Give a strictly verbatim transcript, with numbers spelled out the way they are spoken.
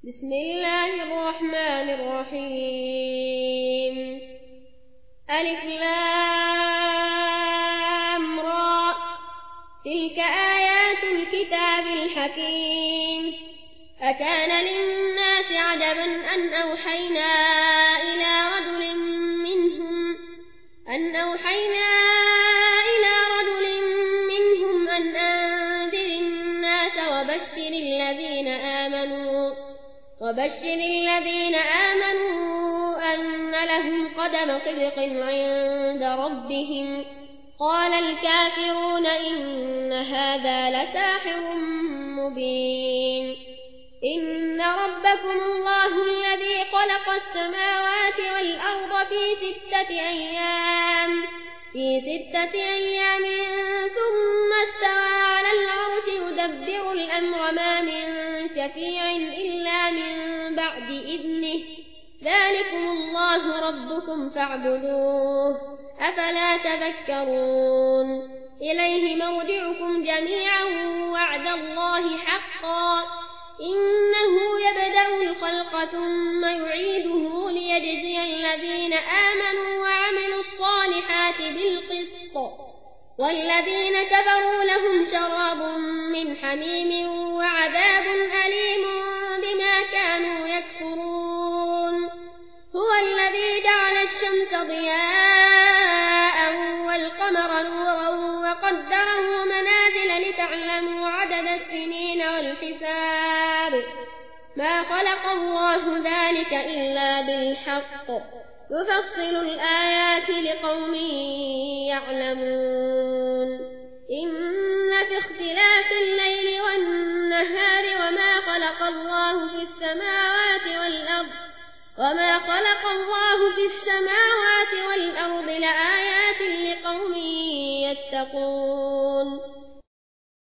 بسم الله الرحمن الرحيم ألف لام را تلك آيات الكتاب الحكيم أكان للناس عجبا أن أوحينا إلى رجل منهم أن أوحينا إلى رجل منهم أن أنذر الناس وبشر الذين آمنوا وبشر الذين آمنوا أن لهم قدم صدق عند ربهم قال الكافرون إن هذا لساحر مبين إن ربكم الله الذي خلق السماوات والأرض في ستة أيام في ستة أيام ثم استوى على العرش يدبر الأمر ما من شفيع إلا من بعد إذنه ذلكم الله ربكم فاعبدوه أفلا تذكرون إليه مرجعكم جميعا وعد الله حقا إنه يبدأ الخلق ثم يعيده ليجزي الذين آمنوا وعملوا الصالحات بالقسط والذين كفروا لهم شراب من حميم وعذاب أليم بما كانوا يكفرون هو الذي جعل الشمس ضياء والقمر نورا وقدره منازل لتعلموا عدد السنين والحساب ما خلق الله ذلك إلا بالحق يفصل الآيات لقوم يعلمون إن في اختلاف الليل والنهار وما خلق الله في السماوات والأرض وما خلق الله في السماوات والأرض لآيات لقوم يتقون